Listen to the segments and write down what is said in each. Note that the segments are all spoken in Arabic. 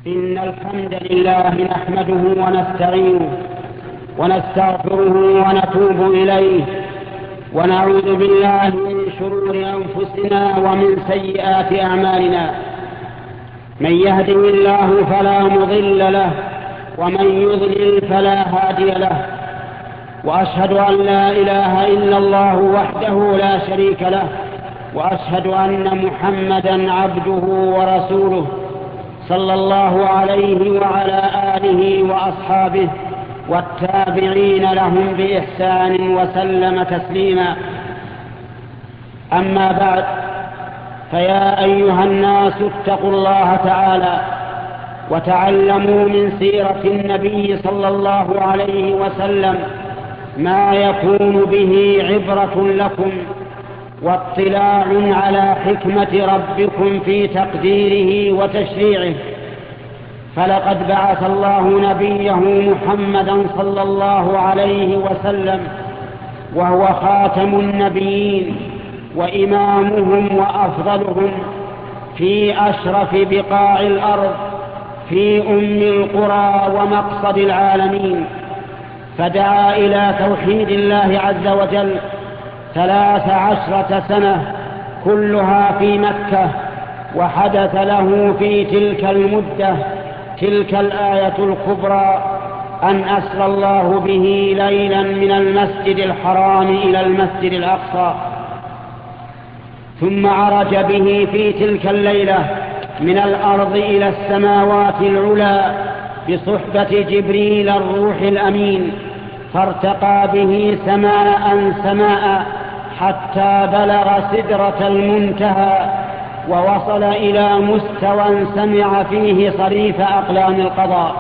إن الحمد لله نحمده ونستعينه ونستغفره ونتوب إليه ونعوذ بالله من شرور أنفسنا ومن سيئات أعمالنا. من يهده الله فلا مضل له ومن يضلل فلا هادي له، وأشهد أن لا إله إلا الله وحده لا شريك له، وأشهد أن محمدا عبده ورسوله صلى الله عليه وعلى آله وأصحابه والتابعين لهم بإحسان وسلم تسليما. أما بعد، فيا أيها الناس اتقوا الله تعالى وتعلموا من سيرة النبي صلى الله عليه وسلم ما يكون به عبرة لكم واطلاع على حكمة ربكم في تقديره وتشريعه. فلقد بعث الله نبيه محمدا صلى الله عليه وسلم وهو خاتم النبيين وإمامهم وأفضلهم في أشرف بقاع الأرض، في أم القرى ومقصد العالمين، فدعا إلى توحيد الله عز وجل 13 سنة كلها في مكة. وحدث له في تلك المدة تلك الآية الكبرى أن أسرى الله به ليلا من المسجد الحرام إلى المسجد الأقصى، ثم عرج به في تلك الليلة من الأرض إلى السماوات العلى بصحبة جبريل الروح الأمين، فارتقى به سماء حتى بلغ سدرة المنتهى، ووصل إلى مستوى سمع فيه صريف أقلام القضاء.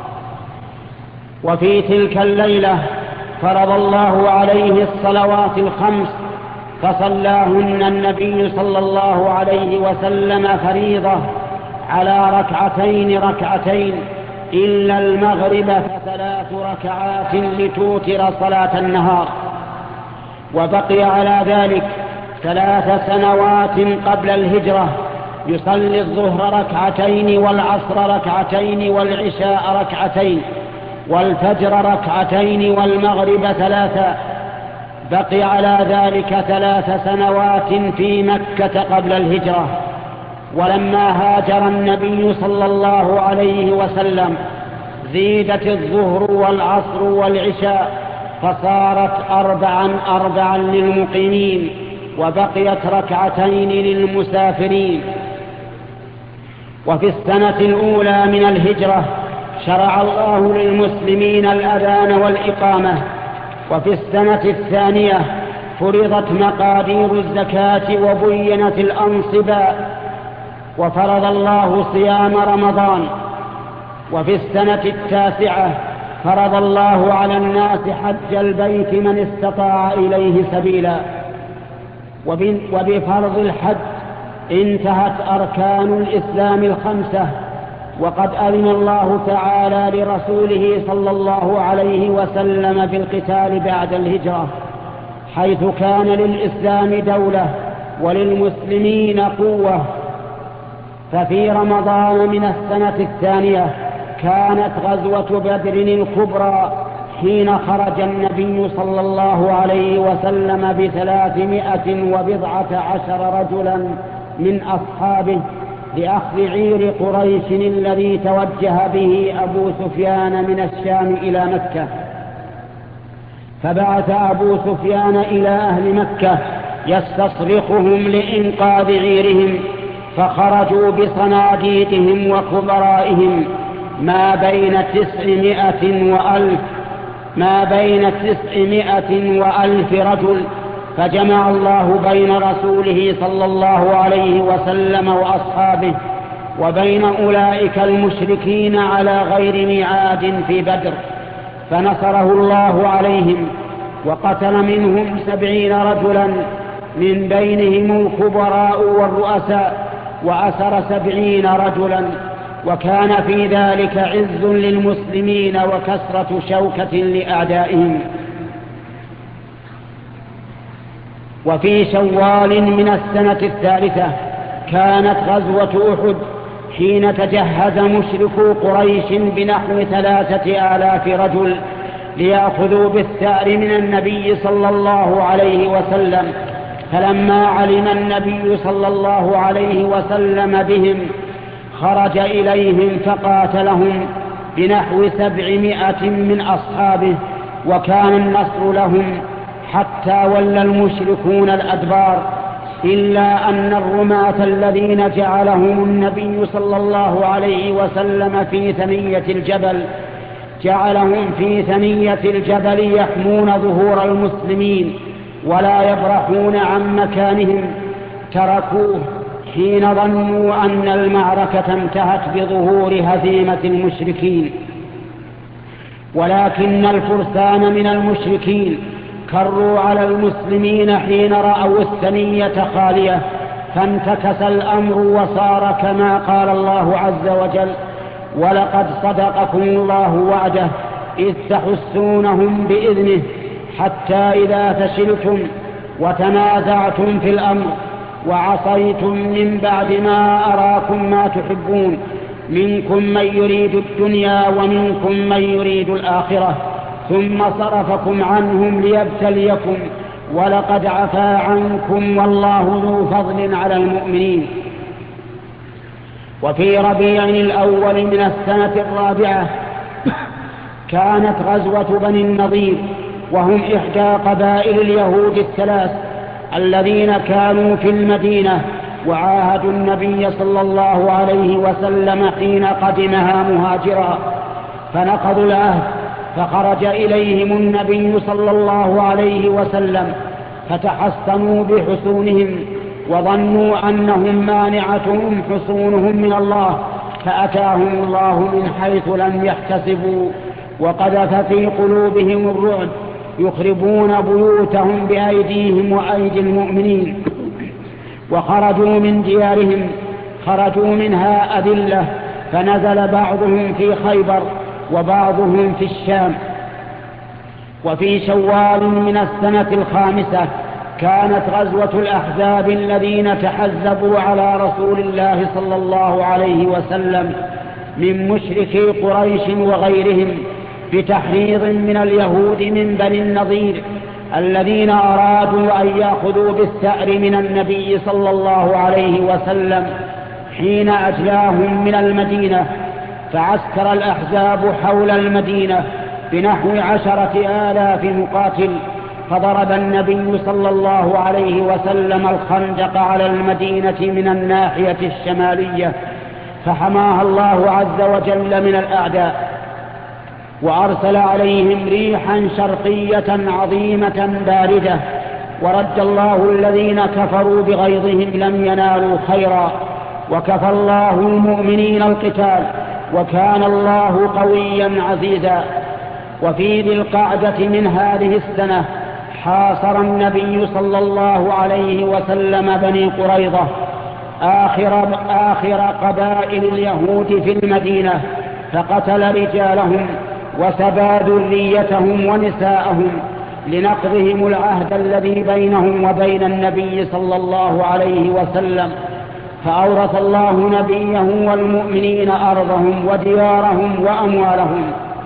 وفي تلك الليلة فرض الله عليه الصلوات الخمس، فصلاهن النبي صلى الله عليه وسلم فريضة على ركعتين إلا المغرب ف3 ركعات لتوتر صلاة النهار. وبقي على ذلك 3 سنوات قبل الهجرة يصلي الظهر 2 والعصر 2 والعشاء 2 والفجر 2 والمغرب 3. بقي على ذلك 3 سنوات في مكة قبل الهجرة. ولما هاجر النبي صلى الله عليه وسلم زيدت الظهر والعصر والعشاء، فصارت 4 للمقيمين، وبقيت 2 للمسافرين. وفي السنة الأولى من الهجرة شرع الله للمسلمين الأذان والإقامة. وفي السنة الثانية فرضت مقادير الزكاة وبينت الأنصبة، وفرض الله صيام رمضان. وفي السنة التاسعة فرض الله على الناس حج البيت من استطاع إليه سبيلا. وبفرض الحج انتهت أركان الإسلام 5. وقد أذن الله تعالى لرسوله صلى الله عليه وسلم بالقتال بعد الهجرة، حيث كان للإسلام دولة وللمسلمين قوة. ففي رمضان من السنة الثانية كانت غزوة بدر الكبرى، حين خرج النبي صلى الله عليه وسلم ب319 رجلا من أصحابه لأخذ عير قريش الذي توجه به أبو سفيان من الشام إلى مكة. فبعث أبو سفيان إلى أهل مكة يستصرخهم لإنقاذ عيرهم، فخرجوا بصناديدهم وكبرائهم ما بين 900 وألف رجل. فجمع الله بين رسوله صلى الله عليه وسلم وأصحابه وبين أولئك المشركين على غير ميعاد في بدر، فنصره الله عليهم، وقتل منهم 70 رجلا، من بينهم الكبراء والرؤساء، وأسر 70 رجلا. وكان في ذلك عز للمسلمين وكسرة شوكة لأعدائهم. وفي شوال من السنة الثالثة كانت غزوة أحد، حين تجهز مشركو قريش بنحو 3000 رجل ليأخذوا بالثأر من النبي صلى الله عليه وسلم. فلما علم النبي صلى الله عليه وسلم بهم خرج إليهم فقاتلهم بنحو 700 من أصحابه، وكان النصر لهم حتى ولى المشركون الأدبار، إلا أن الرماة الذين جعلهم النبي صلى الله عليه وسلم في ثنية الجبل يحمون ظهور المسلمين ولا يبرحون عن مكانهم تركوه حين ظنوا أن المعركة انتهت بظهور هزيمة المشركين. ولكن الفرسان من المشركين كروا على المسلمين حين رأوا الثنية خالية، فانتكس الأمر وصار كما قال الله عز وجل: ولقد صدقكم الله وعده إذ تحسونهم بإذنه حتى إذا فشلتم وتنازعتم في الأمر وعصيتم من بعد ما أراكم ما تحبون منكم من يريد الدنيا ومنكم من يريد الآخرة ثم صرفكم عنهم ليبتليكم ولقد عفا عنكم والله ذو فضل على المؤمنين. وفي ربيع الأول من السنة الرابعة كانت غزوة بني النضير، وهم إحدى قبائل اليهود الثلاث الذين كانوا في المدينة وعاهدوا النبي صلى الله عليه وسلم حين قدمها مهاجرا، فنقضوا العهد، فخرج إليهم النبي صلى الله عليه وسلم فتحصنوا بحصونهم وظنوا أنهم مانعتهم حصونهم من الله، فأتاهم الله من حيث لم يحتسبوا وقذف في قلوبهم الرعب يخربون بيوتهم بأيديهم وأيدي المؤمنين، وخرجوا من ديارهم خرجوا منها أذلة، فنزل بعضهم في خيبر وبعضهم في الشام. وفي شوال من السنة الخامسة كانت غزوة الأحزاب الذين تحزبوا على رسول الله صلى الله عليه وسلم من مشركي قريش وغيرهم بتحريض من اليهود من بني النضير الذين أرادوا أن يأخذوا بالثأر من النبي صلى الله عليه وسلم حين أجلاهم من المدينة. فعسكر الأحزاب حول المدينة بنحو 10,000 مقاتل، فضرب النبي صلى الله عليه وسلم الخندق على المدينة من الناحية الشمالية، فحماها الله عز وجل من الأعداء، وأرسل عليهم ريحا شرقية عظيمة باردة، ورد الله الذين كفروا بغيظهم لم ينالوا خيرا، وكفى الله المؤمنين القتال، وكان الله قويا عزيزا. وفي ذي القعدة من هذه السنة حاصر النبي صلى الله عليه وسلم بني قريظة آخر قبائل اليهود في المدينة، فقتل رجالهم وسبى ذريتهم ونساءهم لنقضهم العهد الذي بينهم وبين النبي صلى الله عليه وسلم، فأورث الله نبيه والمؤمنين أرضهم وديارهم وأموالهم.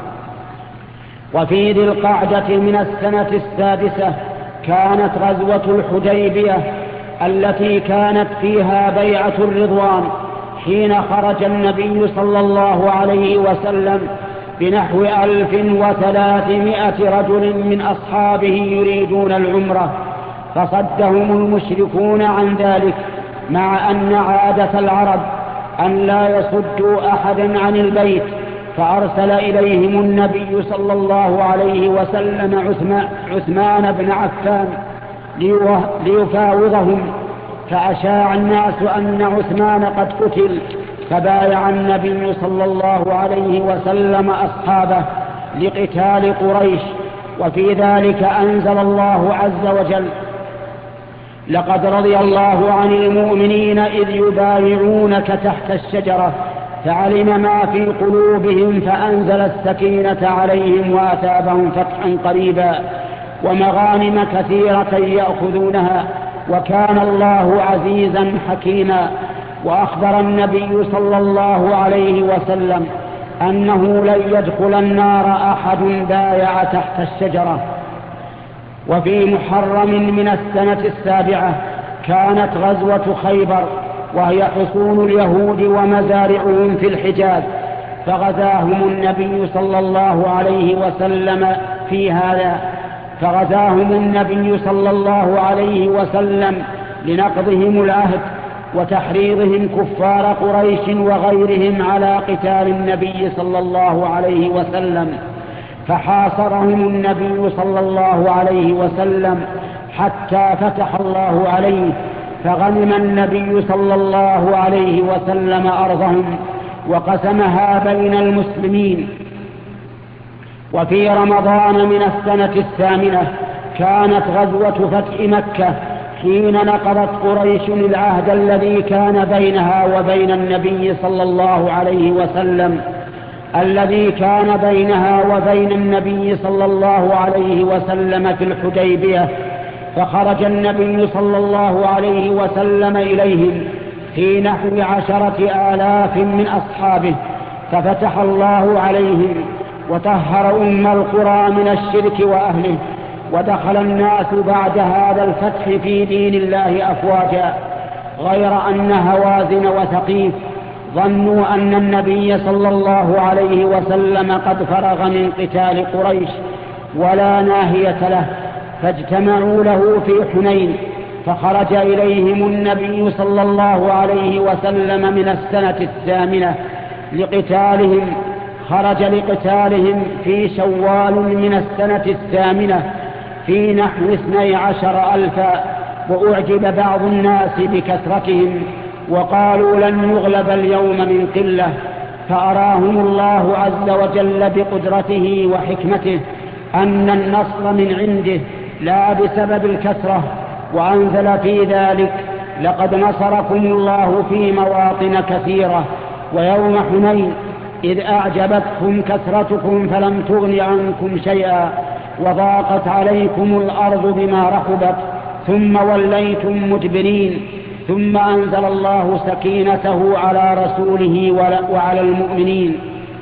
وفي ذي القعدة من السنة السادسة كانت غزوة الحديبية التي كانت فيها بيعة الرضوان، حين خرج النبي صلى الله عليه وسلم بنحو 1300 رجل من أصحابه يريدون العمرة، فصدهم المشركون عن ذلك، مع أن عادة العرب أن لا يصدوا أحدا عن البيت، فأرسل إليهم النبي صلى الله عليه وسلم عثمان بن عفان ليفاوضهم، فأشاع الناس أن عثمان قد قتل، فبايع النبي صلى الله عليه وسلم أصحابه لقتال قريش. وفي ذلك أنزل الله عز وجل: لقد رضي الله عن المؤمنين إذ يبايعونك تحت الشجرة فعلم ما في قلوبهم فأنزل السكينة عليهم وأثابهم فتحا قريبا ومغانم كثيرة يأخذونها، وكان الله عزيزا حكيما. وأخبر النبي صلى الله عليه وسلم أنه لن يدخل النار أحد بايع تحت الشجرة. وفي محرم من السنة 7 كانت غزوة خيبر، وهي حصون اليهود ومزارعهم في الحجاز، فغزاهم النبي صلى الله عليه وسلم في هذا، فغزاهم النبي صلى الله عليه وسلم لنقضهم العهد وتحريضهم كفار قريش وغيرهم على قتال النبي صلى الله عليه وسلم، فحاصرهم النبي صلى الله عليه وسلم حتى فتح الله عليه، فغنم النبي صلى الله عليه وسلم أرضهم وقسمها بين المسلمين. وفي رمضان من السنة 8 كانت غزوة فتح مكة، حين نقضت قريش العهد الذي كان بينها وبين النبي صلى الله عليه وسلم صلى الله عليه وسلم في الحديبية، فخرج النبي صلى الله عليه وسلم إليهم في نحو 10,000 من أصحابه، ففتح الله عليهم وطهر القرى من الشرك وأهله، ودخل الناس بعد هذا الفتح في دين الله أفواجا، غير أن هوازن وثقيف ظنوا أن النبي صلى الله عليه وسلم قد فرغ من قتال قريش ولا ناهية له، فاجتمعوا له في حنين، فخرج إليهم النبي صلى الله عليه وسلم من السنة 8 لقتالهم. خرج لقتالهم في شوال من السنة 8 في نحو 12,000، وأعجب بعض الناس بكثرتهم وقالوا لن نغلب اليوم من قلة، فأراهم الله عز وجل بقدرته وحكمته أن النصر من عنده لا بسبب الكثرة، وأنزل في ذلك لقد نصركم الله في مواطن كثيرة ويوم حنين إذ أعجبتكم كثرتكم فلم تغن عنكم شيئا وضاقت عليكم الأرض بما رحبت ثم وليتم مدبرين، ثم أنزل الله سكينته على رسوله وعلى المؤمنين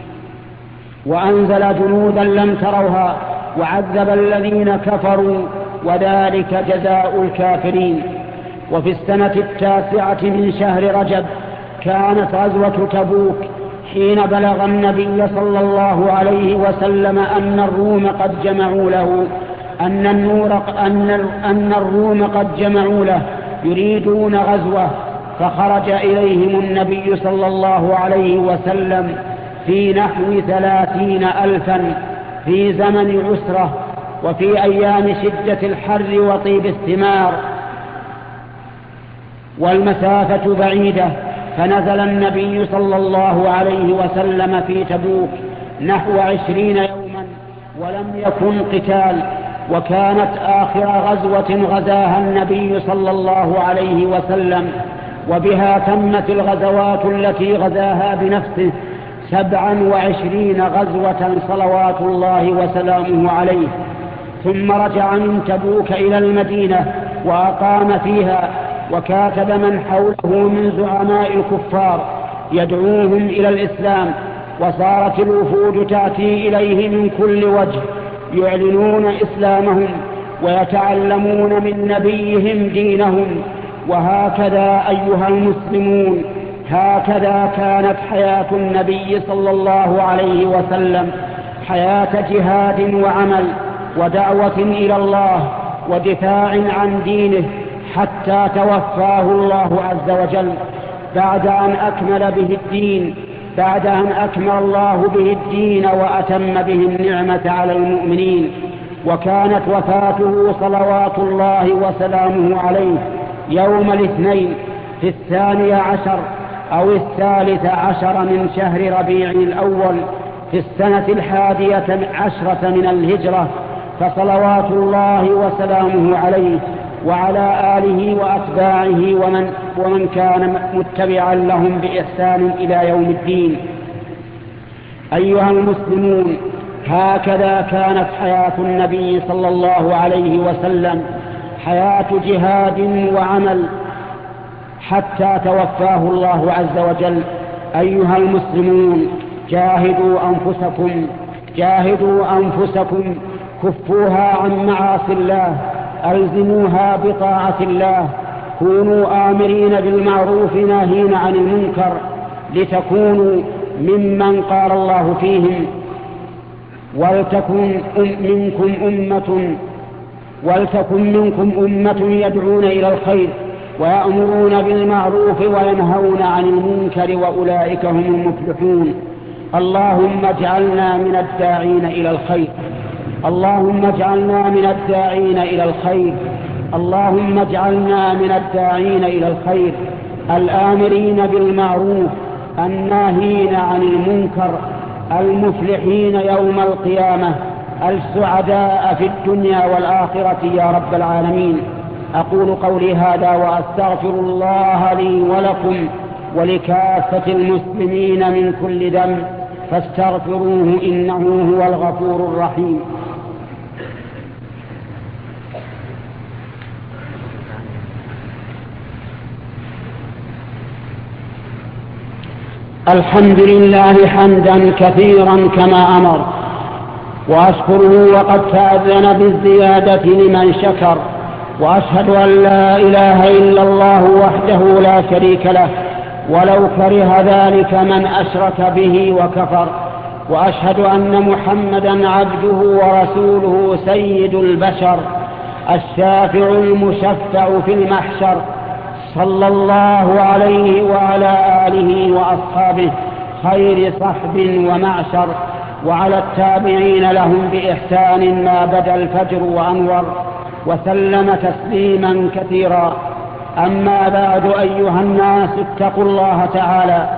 وأنزل جنودا لم تروها وعذب الذين كفروا، وذلك جزاء الكافرين. وفي السنة 9 من شهر رجب كانت غزوة تبوك، حين بلغ النبي صلى الله عليه وسلم أن الروم قد جمعوا له يريدون غزوة، فخرج إليهم النبي صلى الله عليه وسلم في نحو 30,000 في زمن عسرة وفي أيام شدة الحر وطيب الثمار والمسافة بعيدة، فنزل النبي صلى الله عليه وسلم في تبوك نحو 20 يوما ولم يكن قتال، وكانت آخر غزوة غزاها النبي صلى الله عليه وسلم، وبها تمت الغزوات التي غزاها بنفسه 27 غزوة صلوات الله وسلامه عليه. ثم رجع من تبوك إلى المدينة وأقام فيها، وكاتب من حوله من زعماء الكفار يدعوهم إلى الإسلام، وصارت الوفود تأتي إليه من كل وجه يعلنون إسلامهم ويتعلمون من نبيهم دينهم. وهكذا أيها المسلمون، هكذا كانت حياة النبي صلى الله عليه وسلم، حياة جهاد وعمل ودعوة إلى الله ودفاع عن دينه حتى توفاه الله عز وجل بعد أن أكمل الله به الدين وأتم به النعمة على المؤمنين. وكانت وفاته صلوات الله وسلامه عليه يوم الاثنين في 12 أو 13 من شهر ربيع الأول في السنة 11 من الهجرة، فصلوات الله وسلامه عليه وعلى آله وأتباعه ومن كان متبعا لهم بإحسان إلى يوم الدين. أيها المسلمون، هكذا كانت حياة النبي صلى الله عليه وسلم، حياة جهاد وعمل، حتى توفاه الله عز وجل. أيها المسلمون، جاهدوا أنفسكم، كفوها عن معاصي الله، ألزموها بطاعة الله، كونوا آمرين بالمعروف ناهين عن المنكر، لتكونوا ممن قال الله فيهم: ولتكن منكم أمة يدعون إلى الخير ويأمرون بالمعروف وينهون عن المنكر وأولئك هم المفلحون. اللهم اجعلنا من الداعين إلى الخير، اللهم اجعلنا من الداعين إلى الخير، اللهم اجعلنا من الداعين إلى الخير، الآمرين بالمعروف، الناهين عن المنكر، المفلحين يوم القيامة، السعداء في الدنيا والآخرة يا رب العالمين. أقول قولي هذا وأستغفر الله لي ولكم ولكافة المسلمين من كل ذنب، فاستغفروه إنه هو الغفور الرحيم. الحمد لله حمدا كثيرا كما أمر، وأشكره وقد تأذن بالزيادة لمن شكر، وأشهد أن لا إله إلا الله وحده لا شريك له ولو كره ذلك من أشرك به وكفر، وأشهد أن محمدا عبده ورسوله سيد البشر الشافع المشفع في المحشر، صلى الله عليه وعلى آله وأصحابه خير صحب ومعشر، وعلى التابعين لهم بإحسان ما بدا الفجر وأنور، وسلم تسليما كثيرا. أما بعد، أيها الناس، اتقوا الله تعالى،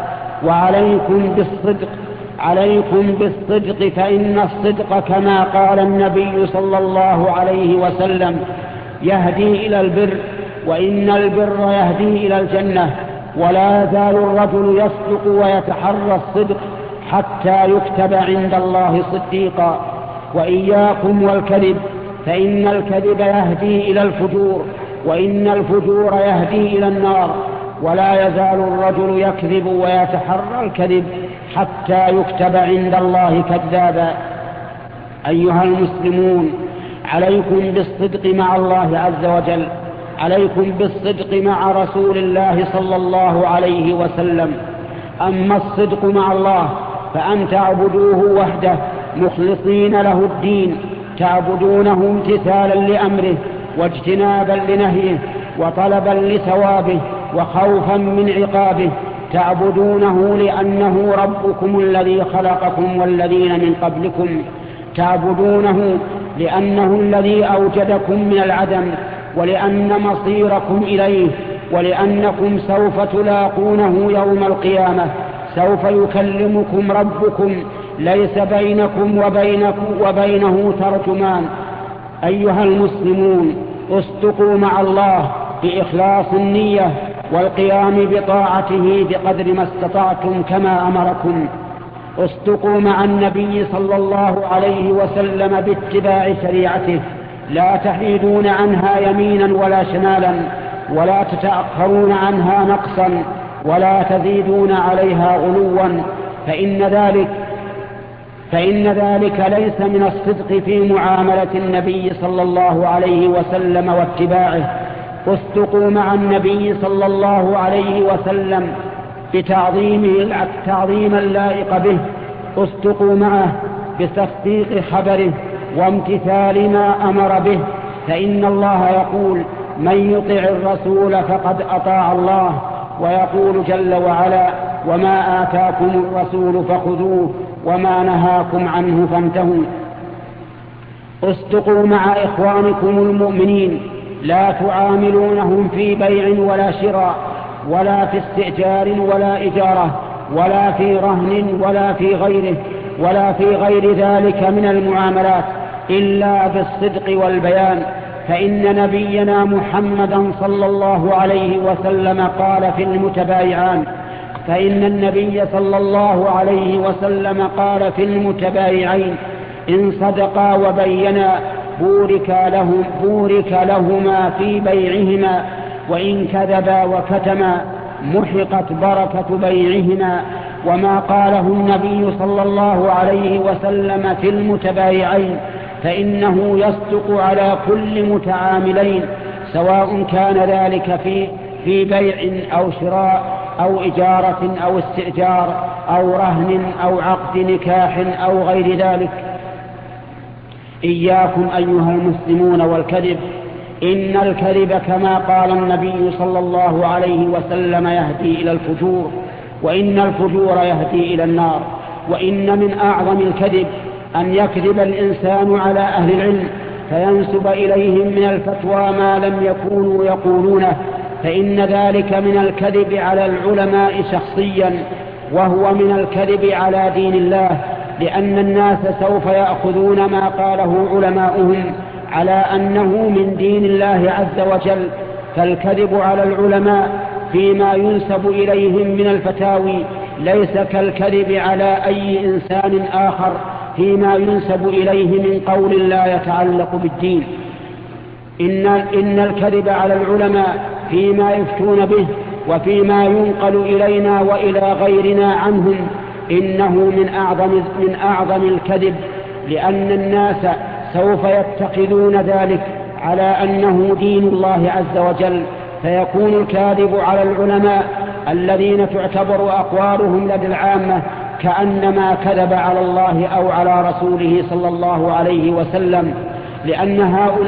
عليكم بالصدق، فإن الصدق كما قال النبي صلى الله عليه وسلم يهدي إلى البر، وإن البر يهدي إلى الجنة، ولا يزال الرجل يصدق ويتحرى الصدق حتى يكتب عند الله صديقا. وإياكم والكذب، فإن الكذب يهدي إلى الفجور، وإن الفجور يهدي إلى النار، ولا يزال الرجل يكذب ويتحرى الكذب حتى يكتب عند الله كذابا. أيها المسلمون، عليكم بالصدق مع الله عز وجل، عليكم بالصدق مع رسول الله صلى الله عليه وسلم. أما الصدق مع الله فأن تعبدوه وحده مخلصين له الدين، تعبدونه امتثالا لأمره واجتنابا لنهيه وطلبا لثوابه وخوفا من عقابه، تعبدونه لأنه ربكم الذي خلقكم والذين من قبلكم، تعبدونه لأنه الذي أوجدكم من العدم، ولأن مصيركم إليه، ولأنكم سوف تلاقونه يوم القيامة، سوف يكلمكم ربكم ليس بينكم وبينه ترجمان. أيها المسلمون، اصدقوا مع الله بإخلاص النية والقيام بطاعته بقدر ما استطعتم كما أمركم. اصدقوا مع النبي صلى الله عليه وسلم باتباع شريعته، لا تحيدون عنها يمينا ولا شمالا، ولا تتأخرون عنها نقصا، ولا تزيدون عليها غلوا، فإن ذلك ليس من الصدق في معاملة النبي صلى الله عليه وسلم واتباعه. اصدقوا مع النبي صلى الله عليه وسلم بتعظيمه تعظيما لائق به، اصدقوا معه بتصديق خبره وامتثال ما أمر به، فإن الله يقول: من يطع الرسول فقد أطاع الله، ويقول جل وعلا: وما آتاكم الرسول فخذوه وما نهاكم عنه فانتهوا. اصدقوا مع إخوانكم المؤمنين، لا تعاملونهم في بيع ولا شراء، ولا في استئجار ولا إجارة، ولا في رهن ولا في غير ذلك من المعاملات، إلا بالصدق والبيان. فإن نبينا محمدا صلى الله عليه وسلم قال في المتبايعان، فإن النبي صلى الله عليه وسلم قال في المتبايعين: إن صدقا وبينا بورك لهما في بيعهما، وإن كذبا وكتما محقت بركة بيعهما. وما قاله النبي صلى الله عليه وسلم في المتبايعين فإنه يصدق على كل متعاملين، سواء كان ذلك في بيع أو شراء أو إجارة أو استئجار أو رهن أو عقد نكاح أو غير ذلك. إياكم أيها المسلمون والكذب، إن الكذب كما قال النبي صلى الله عليه وسلم يهدي إلى الفجور، وإن الفجور يهدي إلى النار. وإن من أعظم الكذب أن يكذب الإنسان على أهل العلم فينسب إليهم من الفتوى ما لم يكونوا يقولونه، فإن ذلك من الكذب على العلماء شخصيا، وهو من الكذب على دين الله، لأن الناس سوف يأخذون ما قاله علماؤهم على أنه من دين الله عز وجل. فالكذب على العلماء فيما ينسب إليهم من الفتاوي ليس كالكذب على أي إنسان آخر فيما ينسب إليه من قول لا يتعلق بالدين. إن الكذب على العلماء فيما يفتون به وفيما ينقل إلينا وإلى غيرنا عنهم إنه من أعظم الكذب، لأن الناس سوف يتخذون ذلك على أنه دين الله عز وجل، فيكون الكاذب على العلماء الذين تعتبر أقوالهم لدى العامة كأنما كذب على الله أو على رسوله صلى الله عليه وسلم، لأن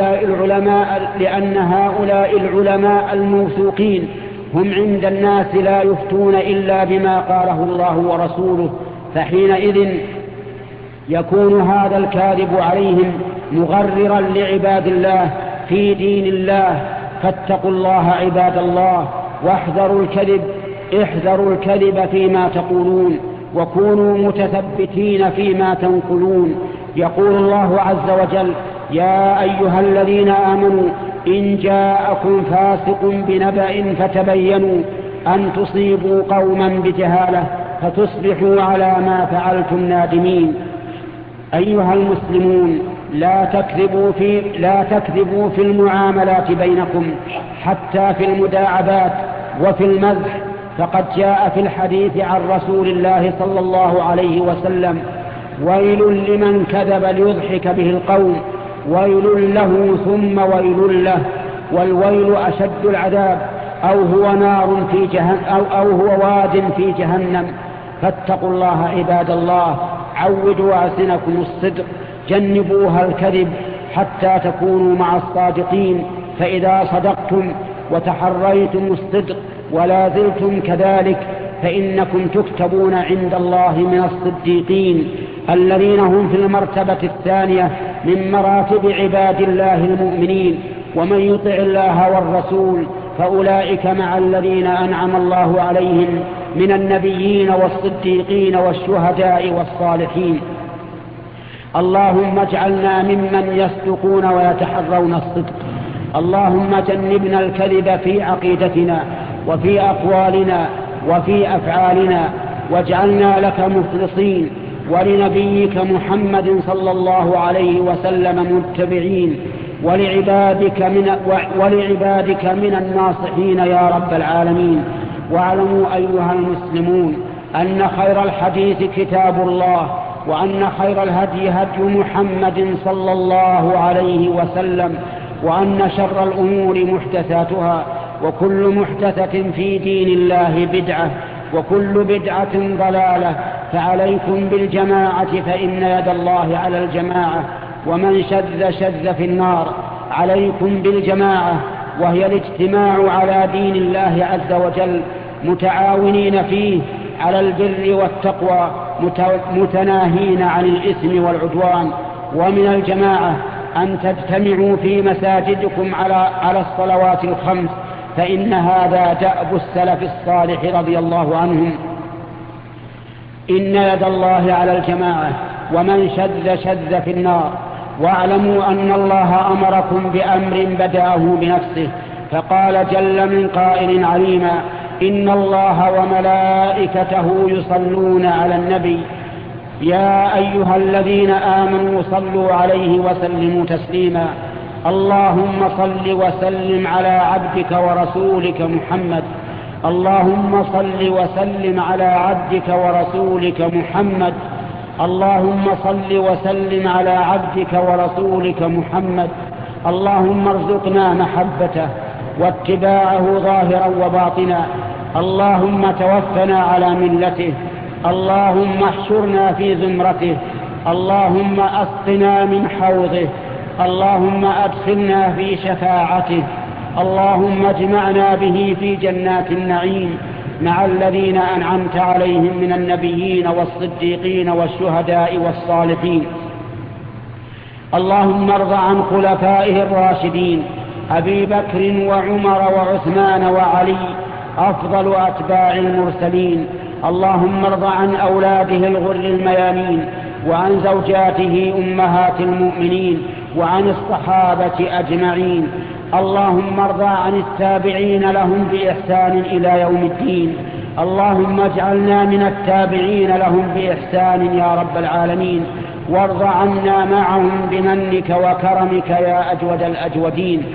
هؤلاء العلماء الموثوقين هم عند الناس لا يفتون إلا بما قاله الله ورسوله، فحينئذ يكون هذا الكاذب عليهم مغررا لعباد الله في دين الله. فاتقوا الله عباد الله، واحذروا الكذب، احذروا الكذب فيما تقولون، وكونوا متثبتين فيما تنقلون. يقول الله عز وجل: يا أيها الذين آمنوا إن جاءكم فاسق بنبأ فتبينوا أن تصيبوا قوما بجهالة فتصبحوا على ما فعلتم نادمين. أيها المسلمون، لا تكذبوا في المعاملات بينكم، حتى في المداعبات وفي المزح، فقد جاء في الحديث عن رسول الله صلى الله عليه وسلم: ويل لمن كذب ليضحك به القوم، ويل له ثم ويل له، والويل أشد العذاب، أو هو واد في جهنم. فاتقوا الله عباد الله، عودوا ألسنكم الصدق، جنبوها الكذب حتى تكونوا مع الصادقين، فإذا صدقتم وتحريتم الصدق ولا زلتم كذلك فإنكم تكتبون عند الله من الصديقين الذين هم في المرتبة الثانية من مراتب عباد الله المؤمنين. ومن يطع الله والرسول فأولئك مع الذين أنعم الله عليهم من النبيين والصديقين والشهداء والصالحين. اللهم اجعلنا ممن يصدقون ويتحرون الصدق. اللهم جنبنا الكذب في عقيدتنا وفي أقوالنا وفي أفعالنا، واجعلنا لك مخلصين ولنبيك محمد صلى الله عليه وسلم متبعين، ولعبادك من الناصحين يا رب العالمين. واعلموا أيها المسلمون أن خير الحديث كتاب الله، وأن خير الهدي هدي محمد صلى الله عليه وسلم، وأن شر الأمور محدثاتها، وكل محدثة في دين الله بدعة، وكل بدعة ضلالة. فعليكم بالجماعة فإن يد الله على الجماعة، ومن شذ في النار. عليكم بالجماعة، وهي الاجتماع على دين الله عز وجل، متعاونين فيه على البر والتقوى، متناهين عن الإثم والعدوان. ومن الجماعة أن تجتمعوا في مساجدكم على الصلوات الخمس، فإن هذا دأب السلف الصالح رضي الله عنهم. إن يد الله على الجماعة، ومن شذ في النار. واعلموا أن الله أمركم بأمر بدأه بنفسه، فقال جل من قائل عليما: إن الله وملائكته يصلون على النبي يا أيها الذين آمنوا صلوا عليه وسلموا تسليما. اللهم صل وسلم على عبدك ورسولك محمد. اللهم صل وسلم على عبدك ورسولك محمد. اللهم صل وسلم على عبدك ورسولك محمد. اللهم ارزقنا محبته واتباعه ظاهرا وباطنا. اللهم توفنا على ملته. اللهم احشرنا في زمرته. اللهم اسقنا من حوضه. اللهم ادخلنا في شفاعته. اللهم اجمعنا به في جنات النعيم مع الذين أنعمت عليهم من النبيين والصديقين والشهداء والصالحين. اللهم ارض عن خلفائه الراشدين أبي بكر وعمر وعثمان وعلي أفضل أتباع المرسلين. اللهم ارض عن أولاده الغر الميامين وعن زوجاته أمهات المؤمنين وعن الصحابة أجمعين. اللهم ارض عن التابعين لهم بإحسان إلى يوم الدين. اللهم اجعلنا من التابعين لهم بإحسان يا رب العالمين، وارض عنا معهم بمنك وكرمك يا أجود الأجودين.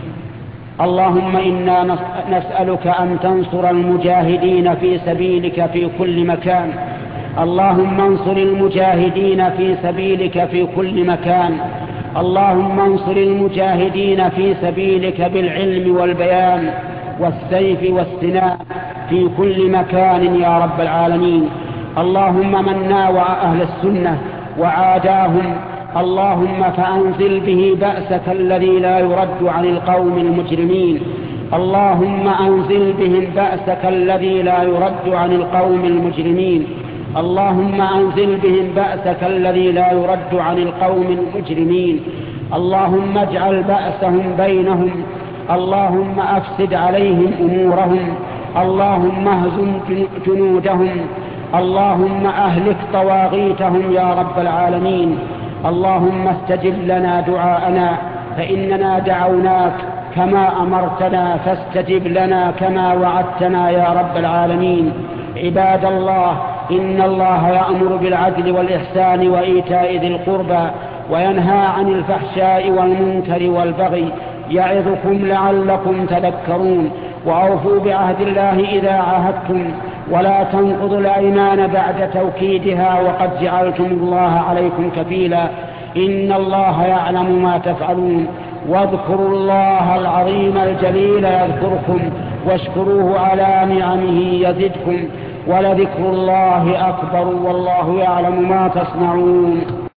اللهم إنا نسألك أن تنصر المجاهدين في سبيلك في كل مكان. اللهم انصر المجاهدين في سبيلك في كل مكان. اللهم انصر المجاهدين في سبيلك بالعلم والبيان والسيف والسنان في كل مكان يا رب العالمين. اللهم من ناوى أهل السنة وعاداهم اللهم فأنزل به بأسك الذي لا يرد عن القوم المجرمين. اللهم أنزل بهم بأسك الذي لا يرد عن القوم المجرمين. اللهم أنزل بهم بأسك الذي لا يرد عن القوم المجرمين. اللهم اجعل بأسهم بينهم. اللهم أفسد عليهم أمورهم. اللهم اهزم جنودهم. اللهم أهلك طواغيتهم يا رب العالمين. اللهم استجب لنا دعاءنا فإننا دعوناك كما أمرتنا، فاستجب لنا كما وعدتنا يا رب العالمين. عباد الله، إن الله يأمر بالعدل والإحسان وإيتاء ذي القربى وينهى عن الفحشاء والمنكر والبغي يعظكم لعلكم تذكرون. وأوفوا بعهد الله إذا عاهدتم ولا تنقضوا الأيمان بعد توكيدها وقد جعلتم الله عليكم كفيلا. إن الله يعلم ما تفعلون. واذكروا الله العظيم الجليل يذكركم واشكروه على نعمه يزدكم ولذكر الله أكبر والله يعلم ما تصنعون.